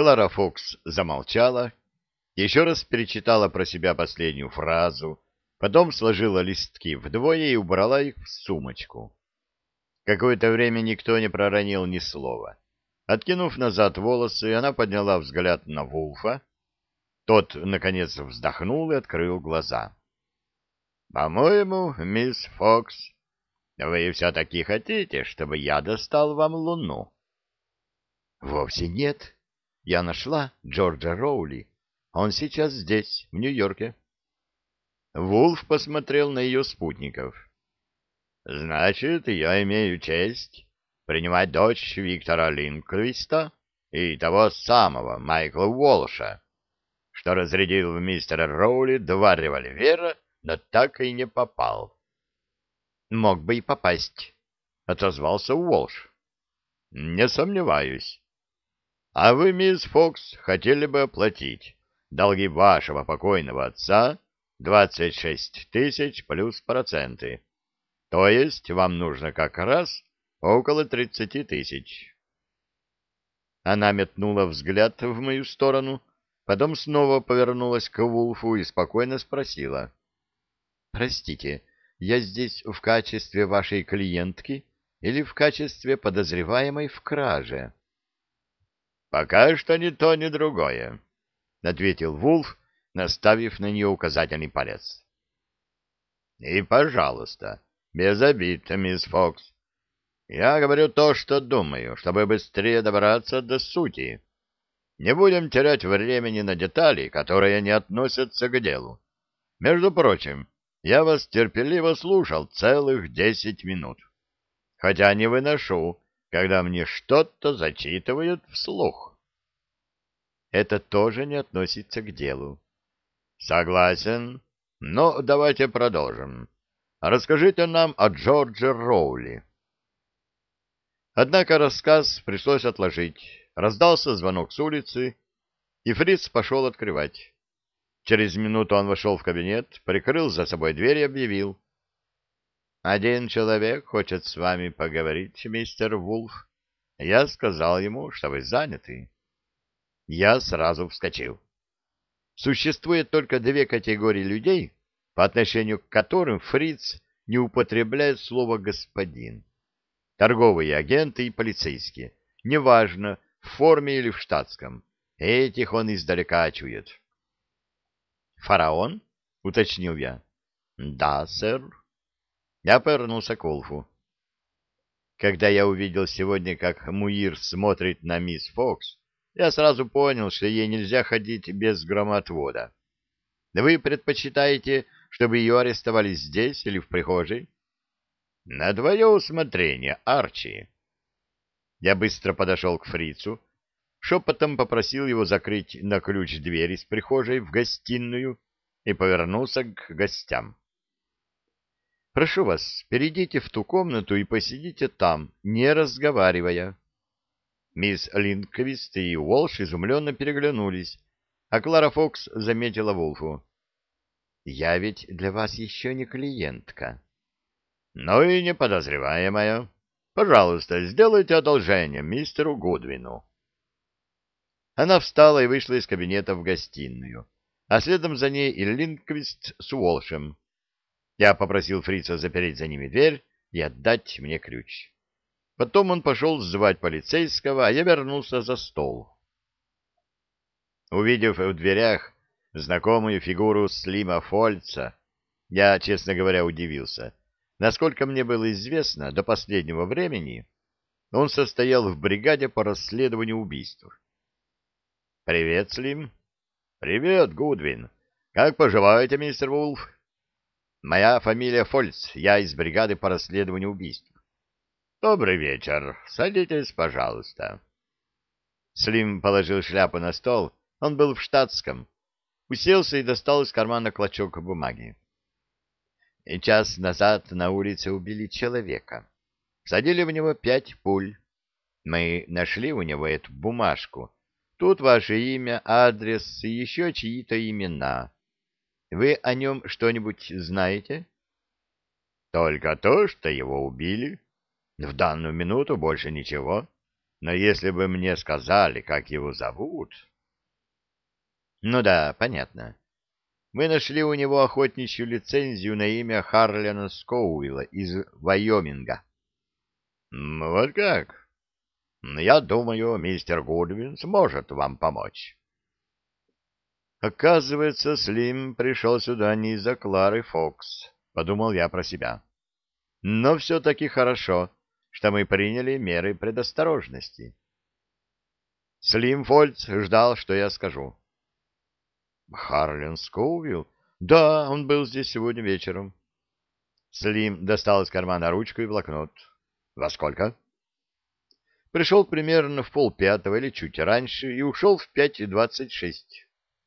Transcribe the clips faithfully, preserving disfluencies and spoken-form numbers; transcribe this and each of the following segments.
Клара Фокс замолчала, еще раз перечитала про себя последнюю фразу, потом сложила листки вдвое и убрала их в сумочку. Какое-то время никто не проронил ни слова. Откинув назад волосы, она подняла взгляд на Вулфа. Тот, наконец, вздохнул и открыл глаза. — По-моему, мисс Фокс, вы все-таки хотите, чтобы я достал вам луну? — Вовсе нет. Я нашла Джорджа Роули. Он сейчас здесь, в Нью-Йорке. Вулф посмотрел на ее спутников. — Значит, я имею честь принимать дочь Виктора Линквиста и того самого Майкла Уолша, что разрядил в мистера Роули два револьвера, но так и не попал. — Мог бы и попасть, — отозвался Уолш. — Не сомневаюсь. — А вы, мисс Фокс, хотели бы оплатить долги вашего покойного отца двадцать шесть тысяч плюс проценты. То есть вам нужно как раз около тридцати тысяч. Она метнула взгляд в мою сторону, потом снова повернулась к Вулфу и спокойно спросила. — Простите, я здесь в качестве вашей клиентки или в качестве подозреваемой в краже? — Пока что ни то, ни другое, — ответил Вулф, наставив на нее указательный палец. — И, пожалуйста, без обид, мисс Фокс. Я говорю то, что думаю, чтобы быстрее добраться до сути. Не будем терять времени на детали, которые не относятся к делу. Между прочим, я вас терпеливо слушал целых десять минут, хотя не выношу, когда мне что-то зачитывают вслух. Это тоже не относится к делу. Согласен, но давайте продолжим. Расскажите нам о Джордже Роули. Однако рассказ пришлось отложить. Раздался звонок с улицы, и Фриц пошел открывать. Через минуту он вошел в кабинет, прикрыл за собой дверь и объявил. — Один человек хочет с вами поговорить, мистер Вулф. Я сказал ему, что вы заняты. Я сразу вскочил. Существует только две категории людей, по отношению к которым Фриц не употребляет слово «господин». Торговые агенты и полицейские, неважно, в форме или в штатском. Этих он издалека чует. «Фараон?» — уточнил я. «Да, сэр». Я повернулся к Вулфу. Когда я увидел сегодня, как Муир смотрит на мисс Фокс, я сразу понял, что ей нельзя ходить без громотвода. Вы предпочитаете, чтобы ее арестовали здесь или в прихожей? На твое усмотрение, Арчи. Я быстро подошел к фрицу, шепотом попросил его закрыть на ключ дверь из прихожей в гостиную и повернулся к гостям. Прошу вас, перейдите в ту комнату и посидите там, не разговаривая. Мисс Линквист и Уолш изумленно переглянулись, а Клара Фокс заметила Вулфу. — Я ведь для вас еще не клиентка. — Ну и не подозреваемая. Пожалуйста, сделайте одолжение мистеру Гудвину. Она встала и вышла из кабинета в гостиную, а следом за ней и Линквист с Уолшем. Я попросил фрица запереть за ними дверь и отдать мне ключ. Потом он пошел звать полицейского, а я вернулся за стол. Увидев в дверях знакомую фигуру Слима Фольца, я, честно говоря, удивился. Насколько мне было известно, до последнего времени он состоял в бригаде по расследованию убийств. — Привет, Слим. — Привет, Гудвин. Как поживаете, мистер Вулф? — Моя фамилия Фольц, я из бригады по расследованию убийств. — Добрый вечер. Садитесь, пожалуйста. Слим положил шляпу на стол, он был в штатском, уселся и достал из кармана клочок бумаги. Час назад на улице убили человека. Всадили в него пять пуль. Мы нашли у него эту бумажку. Тут ваше имя, адрес и еще чьи-то имена. Вы о нем что-нибудь знаете? Только то, что его убили. В данную минуту больше ничего. Но если бы мне сказали, как его зовут... Ну да, понятно. Мы нашли у него охотничью лицензию на имя Харлена Скоуилла из Вайоминга. Ну, вот как? Я думаю, мистер Гудвин сможет вам помочь. Оказывается, Слим пришел сюда не из-за Клары Фокс, подумал я про себя. Но все-таки хорошо, что мы приняли меры предосторожности. Слим Фольц ждал, что я скажу. Харлен Скоувилл? Да, он был здесь сегодня вечером. Слим достал из кармана ручку и блокнот. Во сколько? Пришел примерно в полпятого или чуть раньше и ушел в пять двадцать шесть.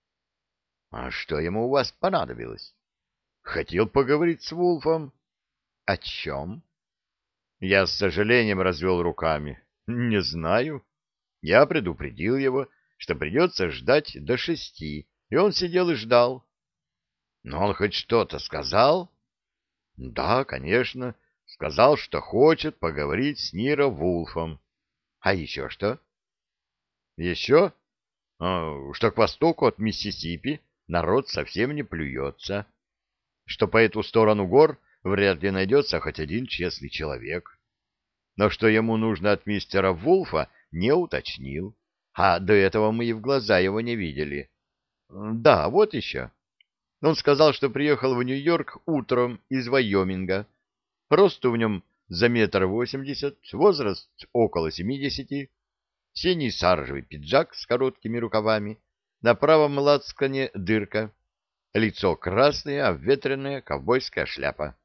А что ему у вас понадобилось? Хотел поговорить с Вулфом. О чем? Я с сожалением развел руками. Не знаю. Я предупредил его, что придется ждать до шести, и он сидел и ждал. Но он хоть что-то сказал? Да, конечно. Сказал, что хочет поговорить с Ниро Вулфом. А еще что? Еще? А, что к востоку от Миссисипи народ совсем не плюется. Что по эту сторону гор вряд ли найдется хоть один честный человек. Но что ему нужно от мистера Вулфа, не уточнил. А до этого мы и в глаза его не видели. Да, вот еще. Он сказал, что приехал в Нью-Йорк утром из Вайоминга. Росту в нем за метр восемьдесят, возраст около семидесяти, синий саржевый пиджак с короткими рукавами, на правом лацкане дырка, лицо красное, обветренная ковбойская шляпа.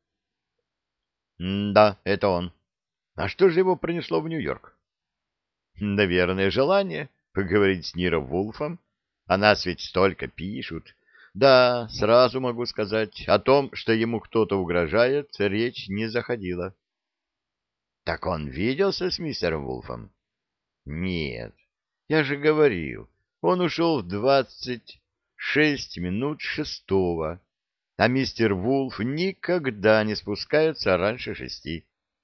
М да, это он. А что же его принесло в Нью-Йорк? Наверное, желание поговорить с Ниро Вулфом. О нас ведь столько пишут. Да, сразу могу сказать, о том, что ему кто-то угрожает, речь не заходила. Так он виделся с мистером Вулфом? Нет, я же говорил, он ушел в двадцать шесть минут шестого, а мистер Вулф никогда не спускается раньше шести.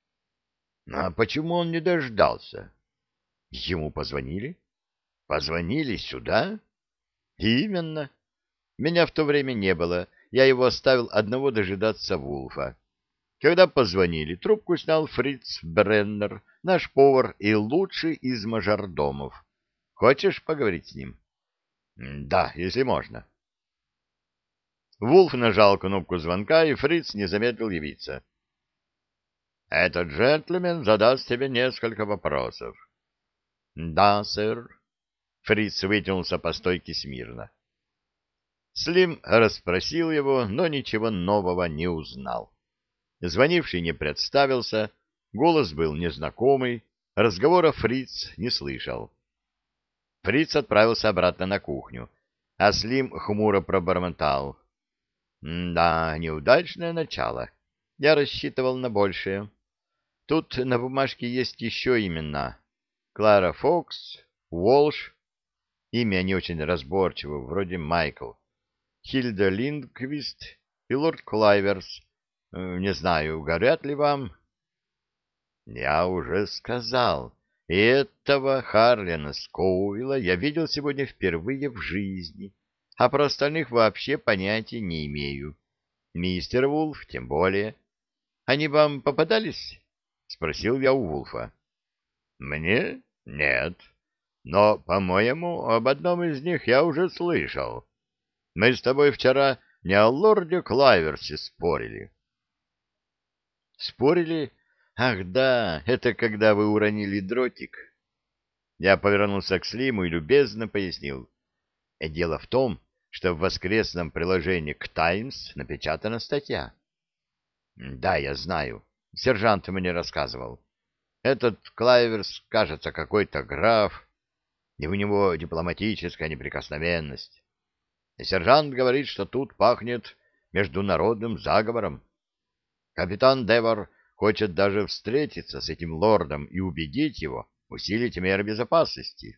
А почему он не дождался? Ему позвонили? Позвонили сюда? Именно. Меня в то время не было, я его оставил одного дожидаться Вулфа. Когда позвонили, трубку снял Фриц Бреннер, наш повар и лучший из мажордомов. Хочешь поговорить с ним? Да, если можно. Вулф нажал кнопку звонка, и Фриц не замедлил явиться. Этот джентльмен задаст тебе несколько вопросов. Да, сэр. Фриц вытянулся по стойке смирно. Слим расспросил его, но ничего нового не узнал. Звонивший не представился, голос был незнакомый, разговора Фриц не слышал. Фриц отправился обратно на кухню, а Слим хмуро пробормотал. Да, неудачное начало. Я рассчитывал на большее. Тут на бумажке есть еще имена. Клара Фокс, Уолш. Имя не очень разборчиво, вроде Майкл. Хильда Линдквист и лорд Клайверс. Не знаю, горят ли вам? Я уже сказал, этого Харлена Скоуилла я видел сегодня впервые в жизни, а про остальных вообще понятия не имею. Мистер Вулф тем более. Они вам попадались? Спросил я у Вулфа. Мне? Нет. Но, по-моему, об одном из них я уже слышал. Мы с тобой вчера не о лорде Клайверсе спорили. Спорили? Ах, да, это когда вы уронили дротик. Я повернулся к Слиму и любезно пояснил. Дело в том, что в воскресном приложении к «Таймс» напечатана статья. Да, я знаю. Сержант мне рассказывал. Этот Клайверс, кажется, какой-то граф, и у него дипломатическая неприкосновенность. И сержант говорит, что тут пахнет международным заговором. Капитан Девор хочет даже встретиться с этим лордом и убедить его усилить меры безопасности.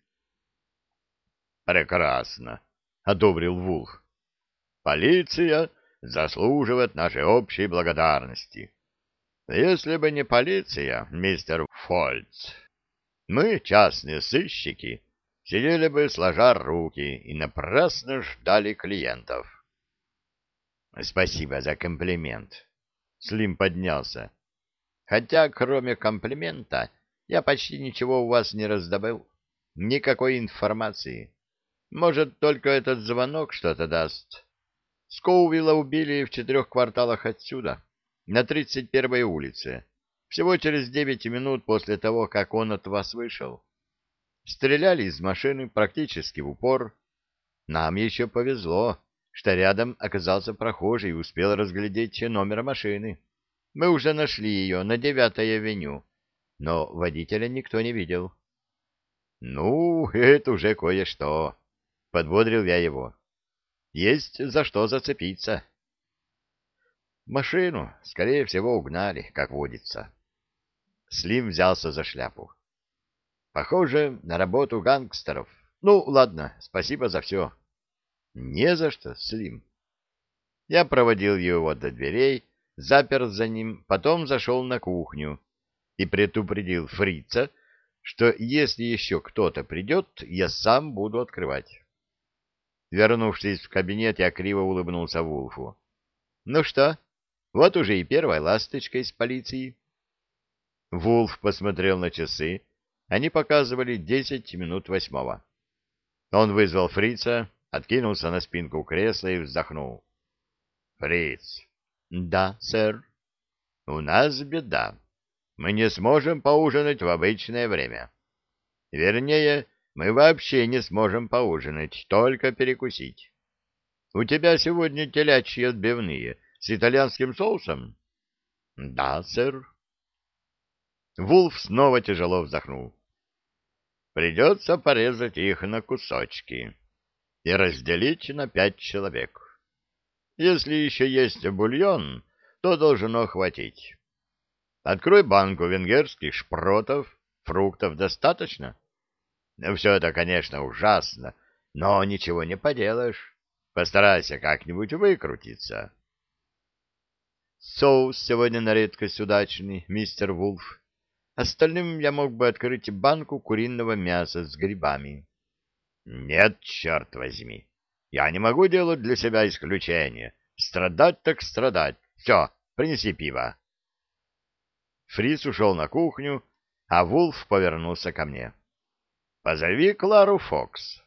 Прекрасно, одобрил Вулф. Полиция заслуживает нашей общей благодарности. Если бы не полиция, мистер Фольц, Мы, частные сыщики, сидели бы сложа руки и напрасно ждали клиентов. Спасибо за комплимент. Слим поднялся. Хотя, кроме комплимента, я почти ничего у вас не раздобыл. Никакой информации. Может, только этот звонок что-то даст. Скоувилла убили в четырех кварталах отсюда, на тридцать первой улице, всего через девять минут после того, как он от вас вышел. Стреляли из машины практически в упор. Нам еще повезло, что рядом оказался прохожий и успел разглядеть номер машины. Мы уже нашли ее на девятой авеню, но водителя никто не видел. — Ну, это уже кое-что, — подбодрил я его. — Есть за что зацепиться. Машину, скорее всего, угнали, как водится. Слим взялся за шляпу. — Похоже на работу гангстеров. Ну, ладно, спасибо за все. — Не за что, Слим. Я проводил его до дверей, запер за ним, потом зашел на кухню и предупредил фрица, что если еще кто-то придет, я сам буду открывать. Вернувшись в кабинет, я криво улыбнулся Вулфу. — Ну что, вот уже и первая ласточка из полиции. Вулф посмотрел на часы. Они показывали десять минут восьмого. Он вызвал фрица, откинулся на спинку кресла и вздохнул. — Фриц. — Да, сэр. — У нас беда. Мы не сможем поужинать в обычное время. Вернее, мы вообще не сможем поужинать, только перекусить. У тебя сегодня телячьи отбивные с итальянским соусом? — Да, сэр. Вулф снова тяжело вздохнул. — Придется порезать их на кусочки и разделить на пять человек. Если еще есть бульон, то должно хватить. Открой банку венгерских шпротов, фруктов достаточно? Все это, конечно, ужасно, но ничего не поделаешь. Постарайся как-нибудь выкрутиться. Соус сегодня на редкость удачный, мистер Вулф. Остальным я мог бы открыть банку куриного мяса с грибами. Нет, черт возьми. Я не могу делать для себя исключение. Страдать так страдать. Все, принеси пиво. Фриц ушел на кухню, а Вулф повернулся ко мне. — Позови Клару Фокс.